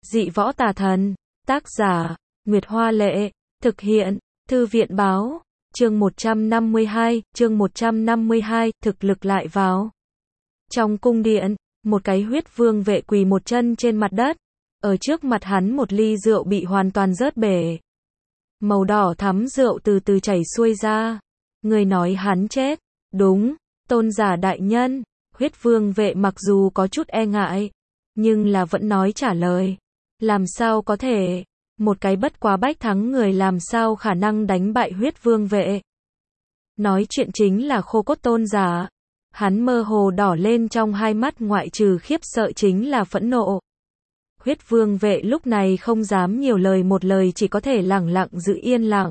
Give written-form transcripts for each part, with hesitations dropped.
Dị võ tà thần. Tác giả, Nguyệt Hoa Lệ. Thực hiện, Thư viện Báo. Chương 152, thực lực lại vào. Trong cung điện, một cái huyết vương vệ quỳ một chân trên mặt đất. Ở trước mặt hắn một ly rượu bị hoàn toàn rớt bể. Màu đỏ thắm rượu từ từ chảy xuôi ra. Người nói hắn chết. Đúng, tôn giả đại nhân. Huyết vương vệ mặc dù có chút e ngại, nhưng là vẫn nói trả lời. Làm sao có thể? Một cái bất quá bách thắng người làm sao khả năng đánh bại huyết vương vệ? Nói chuyện chính là Khô Cốt tôn giả. Hắn mơ hồ đỏ lên trong hai mắt, ngoại trừ khiếp sợ chính là phẫn nộ. Huyết vương vệ lúc này không dám nhiều lời, một lời chỉ có thể lẳng lặng giữ yên lặng.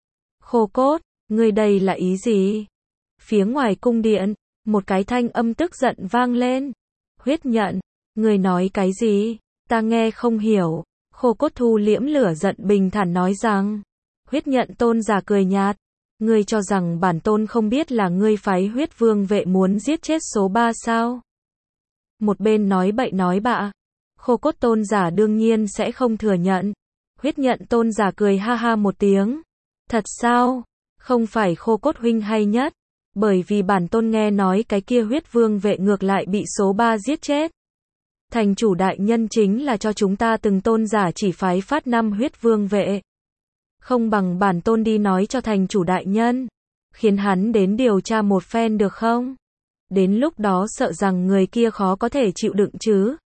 Khô Cốt, ngươi đây là ý gì? Phía ngoài cung điện, một cái thanh âm tức giận vang lên. Huyết Nhận, ngươi nói cái gì? Ta nghe không hiểu. Khô Cốt thu liễm lửa giận, bình thản nói rằng. Huyết Nhận tôn giả cười nhạt. Ngươi cho rằng bản tôn không biết là ngươi phái huyết vương vệ muốn giết chết số 3 sao? Một bên nói bậy nói bạ. Khô Cốt tôn giả đương nhiên sẽ không thừa nhận. Huyết Nhận tôn giả cười ha ha một tiếng. Thật sao? Không phải Khô Cốt huynh hay nhất. Bởi vì bản tôn nghe nói cái kia huyết vương vệ ngược lại bị số 3 giết chết. Thành chủ đại nhân chính là cho chúng ta từng tôn giả chỉ phái phát 5 huyết vương vệ. Không bằng bản tôn đi nói cho thành chủ đại nhân, khiến hắn đến điều tra một phen được không? Đến lúc đó sợ rằng người kia khó có thể chịu đựng chứ.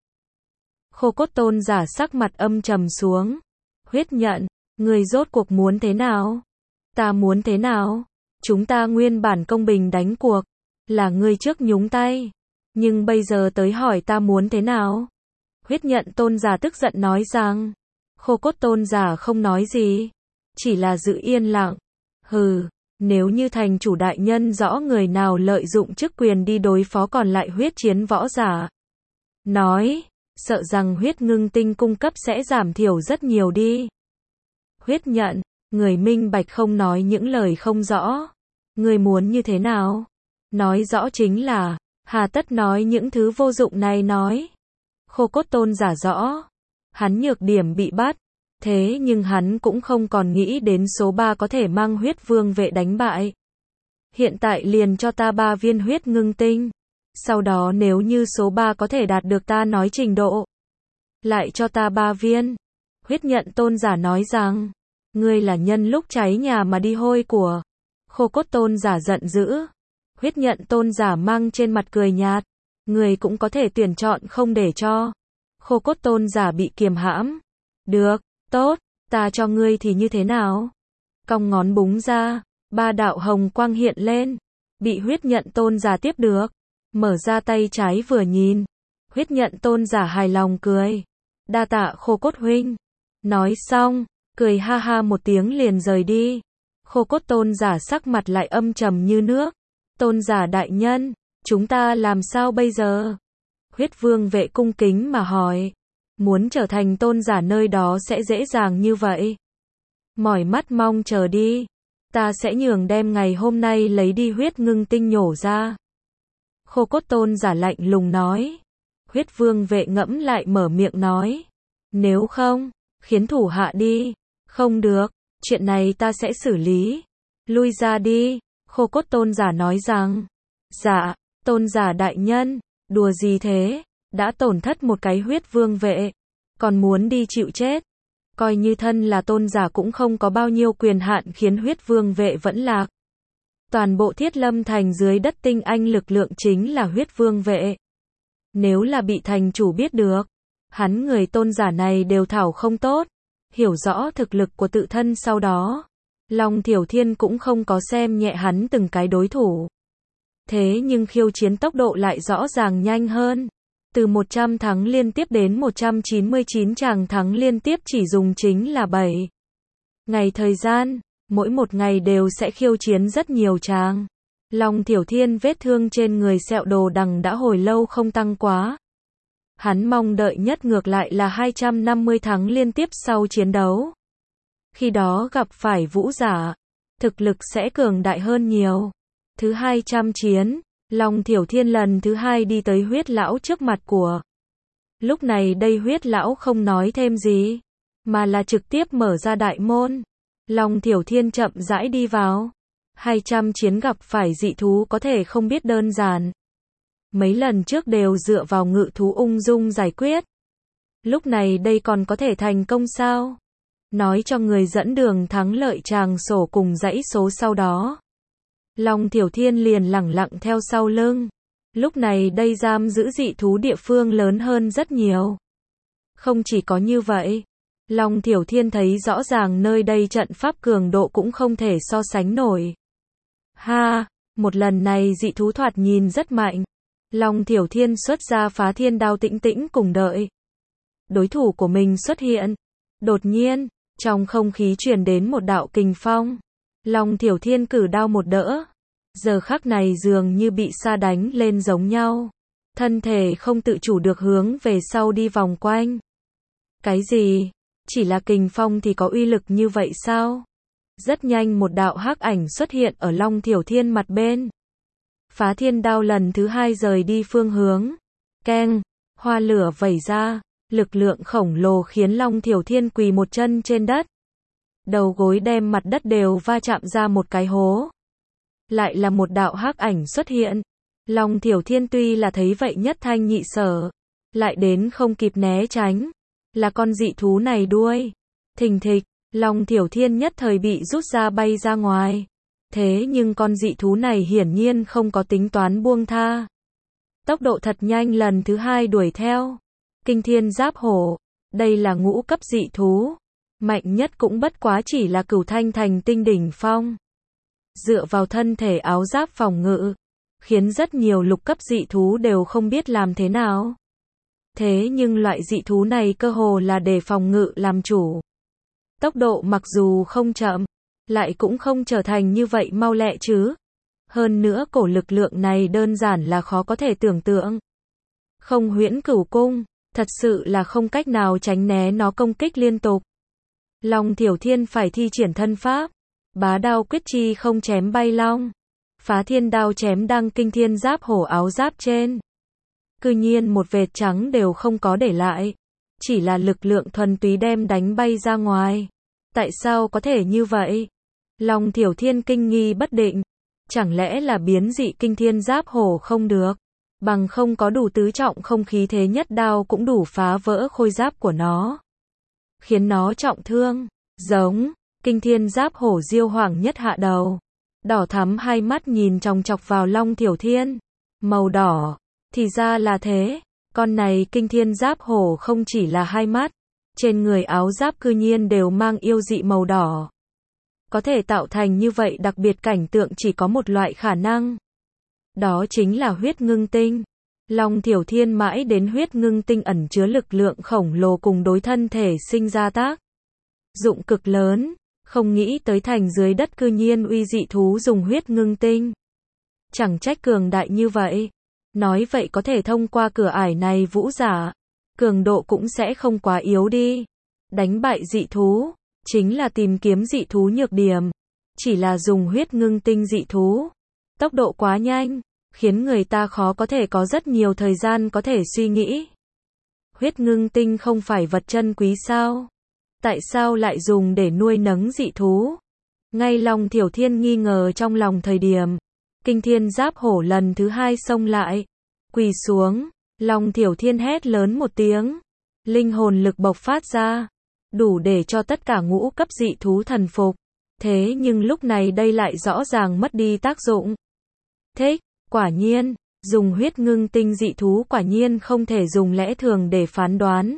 Khô Cốt tôn giả sắc mặt âm trầm xuống. Huyết Nhận, người rốt cuộc muốn thế nào? Ta muốn thế nào? Chúng ta nguyên bản công bình đánh cuộc, là ngươi trước nhúng tay. Nhưng bây giờ tới hỏi ta muốn thế nào? Huyết Nhận tôn giả tức giận nói rằng. Khô Cốt tôn giả không nói gì, chỉ là giữ yên lặng. Hừ, nếu như thành chủ đại nhân rõ người nào lợi dụng chức quyền đi đối phó còn lại huyết chiến võ giả, nói, sợ rằng huyết ngưng tinh cung cấp sẽ giảm thiểu rất nhiều đi. Huyết Nhận, người minh bạch không nói những lời không rõ. Người muốn như thế nào? Nói rõ chính là, hà tất nói những thứ vô dụng này nói. Khô Cốt tôn giả rõ. Hắn nhược điểm bị bắt. Thế nhưng hắn cũng không còn nghĩ đến số 3 có thể mang huyết vương vệ đánh bại. Hiện tại liền cho ta 3 viên huyết ngưng tinh. Sau đó nếu như số 3 có thể đạt được ta nói trình độ, lại cho ta 3 viên. Huyết Nhận tôn giả nói rằng, ngươi là nhân lúc cháy nhà mà đi hôi của. Khô Cốt tôn giả giận dữ. Huyết Nhận tôn giả mang trên mặt cười nhạt. Người cũng có thể tuyển chọn không để cho. Khô Cốt tôn giả bị kiềm hãm. Được, tốt, ta cho ngươi thì như thế nào? Cong ngón búng ra, 3 đạo hồng quang hiện lên. Bị Huyết Nhận tôn giả tiếp được. Mở ra tay trái vừa nhìn. Huyết Nhận tôn giả hài lòng cười. Đa tạ Khô Cốt huynh. Nói xong, cười ha ha một tiếng liền rời đi. Khô Cốt tôn giả sắc mặt lại âm trầm như nước. Tôn giả đại nhân, chúng ta làm sao bây giờ? Huyết vương vệ cung kính mà hỏi. Muốn trở thành tôn giả nơi đó sẽ dễ dàng như vậy? Mỏi mắt mong chờ đi. Ta sẽ nhường đem ngày hôm nay lấy đi huyết ngưng tinh nhổ ra. Khô Cốt tôn giả lạnh lùng nói. Huyết vương vệ ngẫm lại mở miệng nói. Nếu không, khiến thủ hạ đi. Không được, chuyện này ta sẽ xử lý. Lui ra đi. Khô Cốt tôn giả nói rằng. Dạ, tôn giả đại nhân, đùa gì thế? Đã tổn thất một cái huyết vương vệ, còn muốn đi chịu chết. Coi như thân là tôn giả cũng không có bao nhiêu quyền hạn khiến huyết vương vệ vẫn lạc. Toàn bộ Thiết Lâm thành dưới đất tinh anh lực lượng chính là huyết vương vệ. Nếu là bị thành chủ biết được, hắn người tôn giả này đều thảo không tốt. Hiểu rõ thực lực của tự thân sau đó, Long Thiểu Thiên cũng không có xem nhẹ hắn từng cái đối thủ. Thế nhưng khiêu chiến tốc độ lại rõ ràng nhanh hơn. Từ 100 thắng liên tiếp đến 199 tràng thắng liên tiếp chỉ dùng chính là 7 ngày thời gian, mỗi một ngày đều sẽ khiêu chiến rất nhiều tràng. Long Thiểu Thiên vết thương trên người sẹo đồ đằng đã hồi lâu không tăng quá. Hắn mong đợi nhất ngược lại là 250 thắng liên tiếp sau chiến đấu. Khi đó gặp phải vũ giả, thực lực sẽ cường đại hơn nhiều. Thứ 200 chiến, Long Thiểu Thiên lần thứ 2 đi tới huyết lão trước mặt của Lúc này đây huyết lão không nói thêm gì, mà là trực tiếp mở ra đại môn. Long Thiểu Thiên chậm rãi đi vào. 200 chiến gặp phải dị thú có thể không biết đơn giản. Mấy lần trước đều dựa vào ngự thú ung dung giải quyết. Lúc này đây còn có thể thành công sao? Nói cho người dẫn đường thắng lợi tràng sổ cùng dãy số sau đó. Long Thiểu Thiên liền lẳng lặng theo sau lưng. Lúc này đây giam giữ dị thú địa phương lớn hơn rất nhiều. Không chỉ có như vậy, Long Thiểu Thiên thấy rõ ràng nơi đây trận pháp cường độ cũng không thể so sánh nổi. Ha, một lần này dị thú thoạt nhìn rất mạnh. Long Thiểu Thiên xuất ra Phá Thiên Đao tĩnh tĩnh cùng đợi đối thủ của mình xuất hiện. Đột nhiên, trong không khí truyền đến một đạo kình phong. Long Thiểu Thiên cử đao một đỡ. Giờ khắc này dường như bị sa đánh lên giống nhau. Thân thể không tự chủ được hướng về sau đi vòng quanh. Cái gì? Chỉ là kình phong thì có uy lực như vậy sao? Rất nhanh một đạo hắc ảnh xuất hiện ở Long Thiểu Thiên mặt bên. Phá Thiên Đao lần thứ 2 rời đi phương hướng. Keng, hoa lửa vẩy ra, lực lượng khổng lồ khiến Long Thiểu Thiên quỳ một chân trên đất. Đầu gối đem mặt đất đều va chạm ra một cái hố. Lại là một đạo hắc ảnh xuất hiện. Long Thiểu Thiên tuy là thấy vậy nhất thanh nhị sở, lại đến không kịp né tránh. Là con dị thú này đuôi. Thình thịch, Long Thiểu Thiên nhất thời bị rút ra bay ra ngoài. Thế nhưng con dị thú này hiển nhiên không có tính toán buông tha. Tốc độ thật nhanh lần thứ 2 đuổi theo. Kinh Thiên Giáp Hổ. Đây là ngũ cấp dị thú. Mạnh nhất cũng bất quá chỉ là Cửu Thanh Thành tinh đỉnh phong. Dựa vào thân thể áo giáp phòng ngự, khiến rất nhiều lục cấp dị thú đều không biết làm thế nào. Thế nhưng loại dị thú này cơ hồ là để phòng ngự làm chủ. Tốc độ mặc dù không chậm, lại cũng không trở thành như vậy mau lẹ chứ. Hơn nữa cổ lực lượng này đơn giản là khó có thể tưởng tượng. Không Huyễn Cửu Cung, thật sự là không cách nào tránh né nó công kích liên tục. Long Thiểu Thiên phải thi triển thân pháp. Bá đao quyết chi không chém bay long. Phá Thiên Đao chém đăng Kinh Thiên Giáp Hổ áo giáp trên. Cư nhiên một vệt trắng đều không có để lại. Chỉ là lực lượng thuần túy đem đánh bay ra ngoài. Tại sao có thể như vậy? Long Thiểu Thiên kinh nghi bất định. Chẳng lẽ là biến dị Kinh Thiên Giáp Hổ không được? Bằng không có đủ tứ trọng không khí thế nhất đao cũng đủ phá vỡ khôi giáp của nó. Khiến nó trọng thương. Giống. Kinh Thiên Giáp Hổ diêu hoàng nhất hạ đầu. Đỏ thắm hai mắt nhìn chòng chọc vào Long Thiểu Thiên. Màu đỏ. Thì ra là thế. Con này Kinh Thiên Giáp Hổ không chỉ là hai mắt. Trên người áo giáp cư nhiên đều mang yêu dị màu đỏ. Có thể tạo thành như vậy đặc biệt cảnh tượng chỉ có một loại khả năng. Đó chính là huyết ngưng tinh. Long Thiểu Thiên mãi đến huyết ngưng tinh ẩn chứa lực lượng khổng lồ cùng đối thân thể sinh ra tác dụng cực lớn. Không nghĩ tới thành dưới đất cư nhiên uy dị thú dùng huyết ngưng tinh. Chẳng trách cường đại như vậy. Nói vậy có thể thông qua cửa ải này vũ giả. Cường độ cũng sẽ không quá yếu đi. Đánh bại dị thú. Chính là tìm kiếm dị thú nhược điểm. Chỉ là dùng huyết ngưng tinh dị thú. Tốc độ quá nhanh. Khiến người ta khó có thể có rất nhiều thời gian có thể suy nghĩ. Huyết ngưng tinh không phải vật chân quý sao? Tại sao lại dùng để nuôi nấng dị thú? Ngay Long Thiểu Thiên nghi ngờ trong lòng thời điểm. Kinh Thiên Giáp Hổ lần thứ 2 xông lại. Quỳ xuống. Long Thiểu Thiên hét lớn một tiếng. Linh hồn lực bộc phát ra. Đủ để cho tất cả ngũ cấp dị thú thần phục. Thế nhưng lúc này đây lại rõ ràng mất đi tác dụng. Thích, quả nhiên, dùng huyết ngưng tinh dị thú quả nhiên không thể dùng lẽ thường để phán đoán.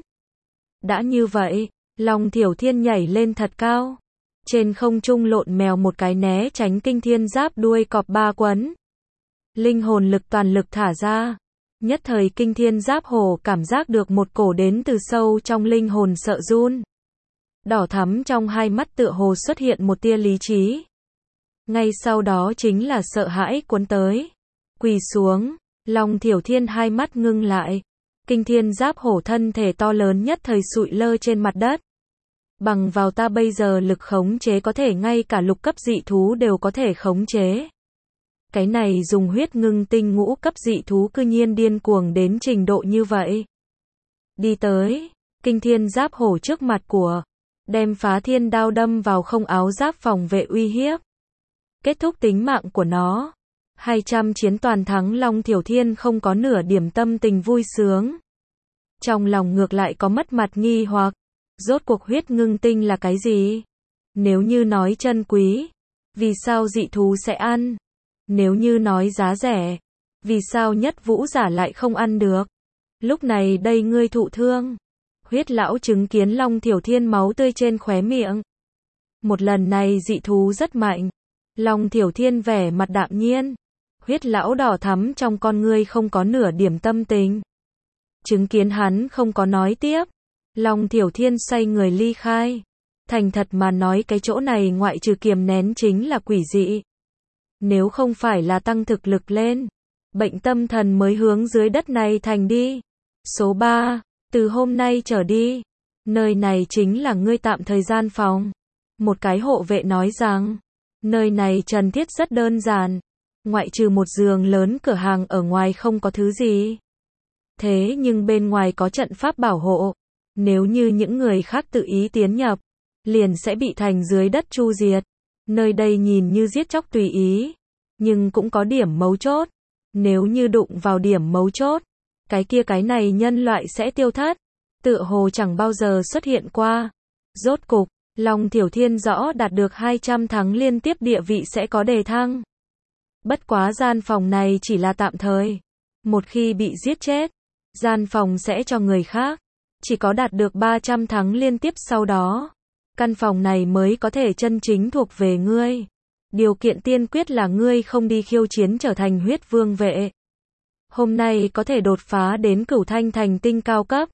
Đã như vậy, Long Thiểu Thiên nhảy lên thật cao. Trên không trung lộn mèo một cái né tránh Kinh Thiên Giáp đuôi cọp ba quấn. Linh hồn lực toàn lực thả ra. Nhất thời Kinh Thiên Giáp Hổ cảm giác được một cổ đến từ sâu trong linh hồn sợ run. Đỏ thắm trong hai mắt tựa hồ xuất hiện một tia lý trí. Ngay sau đó chính là sợ hãi cuốn tới. Quỳ xuống, Long Thiểu Thiên hai mắt ngưng lại. Kinh Thiên Giáp Hổ thân thể to lớn nhất thời sụi lơ trên mặt đất. Bằng vào ta bây giờ lực khống chế có thể ngay cả lục cấp dị thú đều có thể khống chế. Cái này dùng huyết ngưng tinh ngũ cấp dị thú cư nhiên điên cuồng đến trình độ như vậy. đi tới, kinh thiên giáp hổ trước mặt của, đem phá thiên đao đâm vào không áo giáp phòng vệ uy hiếp. Kết thúc tính mạng của nó. 200 chiến toàn thắng Long Thiểu Thiên không có nửa điểm tâm tình vui sướng. Trong lòng ngược lại có mất mặt nghi hoặc, rốt cuộc huyết ngưng tinh là cái gì? Nếu như nói chân quý, vì sao dị thú sẽ ăn? Nếu như nói giá rẻ, vì sao nhất vũ giả lại không ăn được? Lúc này đây ngươi thụ thương. Huyết lão chứng kiến Long Thiểu Thiên máu tươi trên khóe miệng. Một lần này dị thú rất mạnh. Long Thiểu Thiên vẻ mặt đạm nhiên. Huyết lão đỏ thắm trong con ngươi không có nửa điểm tâm tình. Chứng kiến hắn không có nói tiếp. Long Thiểu Thiên xoay người ly khai. Thành thật mà nói cái chỗ này ngoại trừ kiềm nén chính là quỷ dị. Nếu không phải là tăng thực lực lên, bệnh tâm thần mới hướng dưới đất này thành đi. Số 3, từ hôm nay trở đi, nơi này chính là ngươi tạm thời gian phòng. Một cái hộ vệ nói rằng, nơi này trần thiết rất đơn giản, ngoại trừ một giường lớn cửa hàng ở ngoài không có thứ gì. Thế nhưng bên ngoài có trận pháp bảo hộ, nếu như những người khác tự ý tiến nhập, liền sẽ bị thành dưới đất chu diệt. Nơi đây nhìn như giết chóc tùy ý, nhưng cũng có điểm mấu chốt. Nếu như đụng vào điểm mấu chốt, cái này nhân loại sẽ tiêu thất. Tựa hồ chẳng bao giờ xuất hiện qua. Rốt cục, Long Thiểu Thiên rõ đạt được 200 thắng liên tiếp địa vị sẽ có đề thăng. Bất quá gian phòng này chỉ là tạm thời. Một khi bị giết chết, gian phòng sẽ cho người khác. Chỉ có đạt được 300 thắng liên tiếp sau đó, căn phòng này mới có thể chân chính thuộc về ngươi. Điều kiện tiên quyết là ngươi không đi khiêu chiến trở thành huyết vương vệ. Hôm nay có thể đột phá đến cửu thanh thành tinh cao cấp.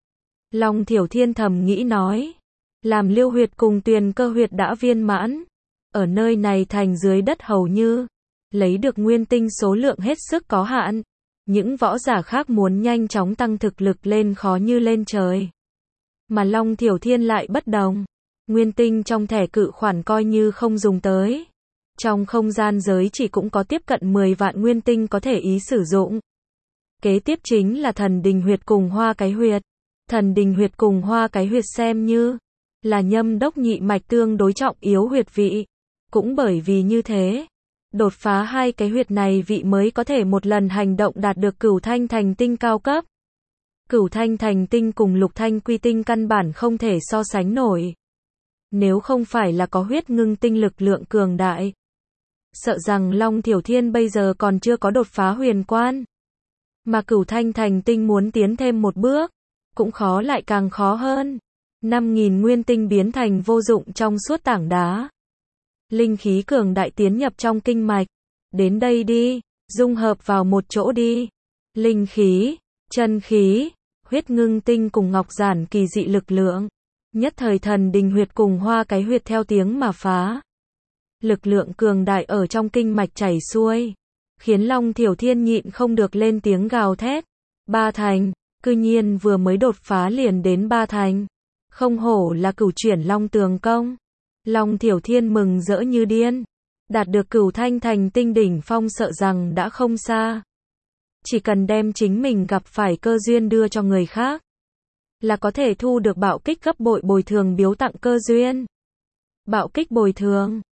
Long Thiểu Thiên thầm nghĩ nói. Làm Liêu huyệt cùng Tuyền Cơ huyệt đã viên mãn. Ở nơi này thành dưới đất hầu như lấy được nguyên tinh số lượng hết sức có hạn. Những võ giả khác muốn nhanh chóng tăng thực lực lên khó như lên trời. Mà Long Thiểu Thiên lại bất đồng. Nguyên tinh trong thẻ cự khoản coi như không dùng tới. Trong không gian giới chỉ cũng có tiếp cận 10 vạn nguyên tinh có thể ý sử dụng. Kế tiếp chính là thần đình huyệt cùng hoa cái huyệt. Thần đình huyệt cùng hoa cái huyệt xem như là nhâm đốc nhị mạch tương đối trọng yếu huyệt vị. Cũng bởi vì như thế, đột phá hai cái huyệt này vị mới có thể một lần hành động đạt được cửu thanh thành tinh cao cấp. Cửu thanh thành tinh cùng lục thanh quy tinh căn bản không thể so sánh nổi. Nếu không phải là có huyết ngưng tinh lực lượng cường đại, sợ rằng Long Thiểu Thiên bây giờ còn chưa có đột phá huyền quan. Mà cửu thanh thành tinh muốn tiến thêm một bước, cũng khó lại càng khó hơn. 5.000 nguyên tinh biến thành vô dụng trong suốt tảng đá. Linh khí cường đại tiến nhập trong kinh mạch. Đến đây đi, dung hợp vào một chỗ đi. Linh khí, chân khí, huyết ngưng tinh cùng ngọc giản kỳ dị lực lượng. Nhất thời thần đình huyệt cùng hoa cái huyệt theo tiếng mà phá. Lực lượng cường đại ở trong kinh mạch chảy xuôi, khiến Long Thiểu Thiên nhịn không được lên tiếng gào thét. 3 thành, cư nhiên vừa mới đột phá liền đến 3 thành. Không hổ là cửu chuyển Long Tường Công. Long Thiểu Thiên mừng rỡ như điên. Đạt được cửu thanh thành tinh đỉnh phong sợ rằng đã không xa. Chỉ cần đem chính mình gặp phải cơ duyên đưa cho người khác, là có thể thu được bạo kích gấp bội bồi thường biếu tặng cơ duyên. Bạo kích bồi thường.